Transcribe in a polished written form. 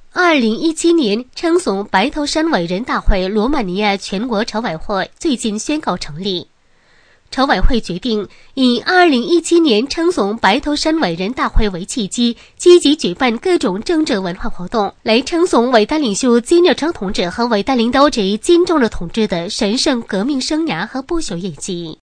2017年称颂白头山伟人大会罗马尼亚全国筹委会最近宣告成立。筹委会决定以2017年称颂白头山伟人大会为契机，积极举办各种政治文化活动，来称颂伟大领袖金日成同志和伟大领导者金正日同志的神圣革命生涯和不朽业绩。